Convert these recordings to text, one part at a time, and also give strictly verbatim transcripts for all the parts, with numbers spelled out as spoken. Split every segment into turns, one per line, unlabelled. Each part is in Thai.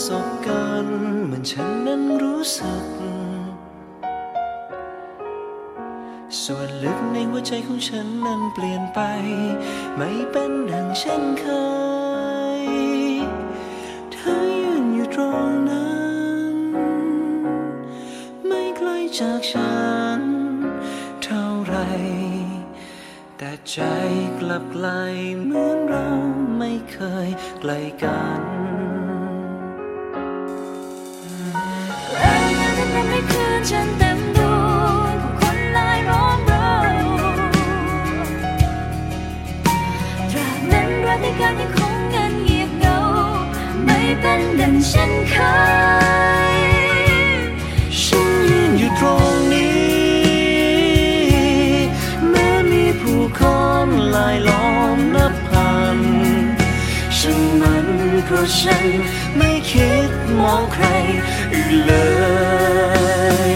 สบกันเหมือนฉันนั้นรู้สึกส่วนลึกในหัวใจของฉันนั้นเปลี่ยนไปไม่เป็นดังเช่นเคยเธอยืนอยู่ตรงนั้นไม่ไกลจากฉันเท่าไรแต่ใจกลับไกลเหมือนเราไม่เคยไกลกัน
แรงงานนั้นในคืนฉันเต็มดวงผู้คนลายล้อมเราตราบนั้นรักในการยังคงเงินเงียบเหงาไม่เป็นดังเช่นเคย
ฉันยืนอยู่ตรงนี้แม้มีผู้คนลายล้อมนับพันฉันมันเพราะฉันไม่คิดมองใครอื่นเลย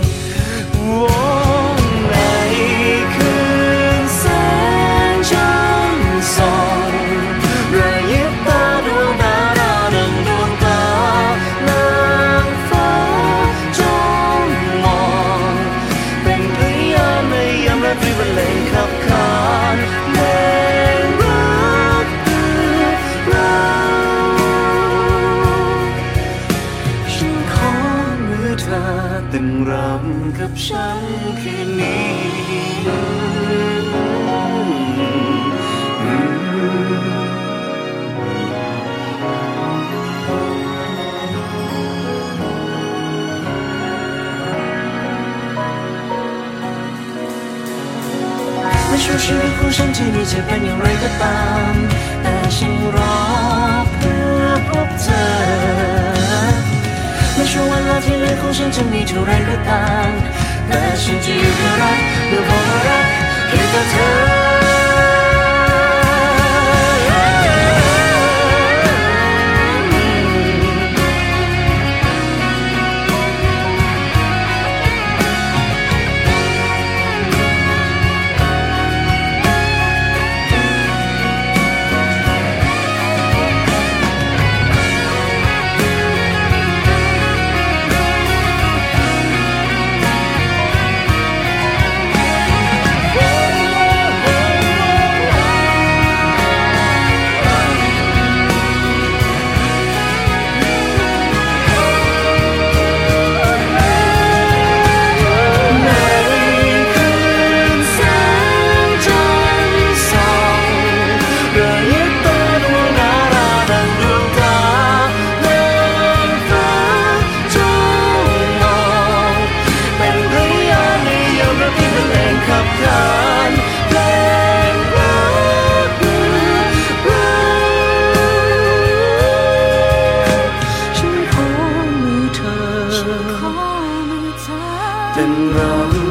ในคืนแสงจันทร์ส่องระยิบตาดวงดาราดังดวงตานางฟ้าจ้องมองเป็นพยานในยามราตรีบรรเลงขับขานเพลงรักคือเราฉันขอมือเธอเต้นรำกับฉันคืนนี้ไม่ช่วยชีวิตของฉันที่นี่จะเป็นอย่างไรก็ตามแต่ฉันรอเพื่อพบเธอไม่ช่วงเวลาที่เหลือของฉันจะมีเท่าไรก็ตามแต่ฉันจะอยู่เพื่อรักเพื่อบอกว่ารักเพียงแต่เธอเป็นรำ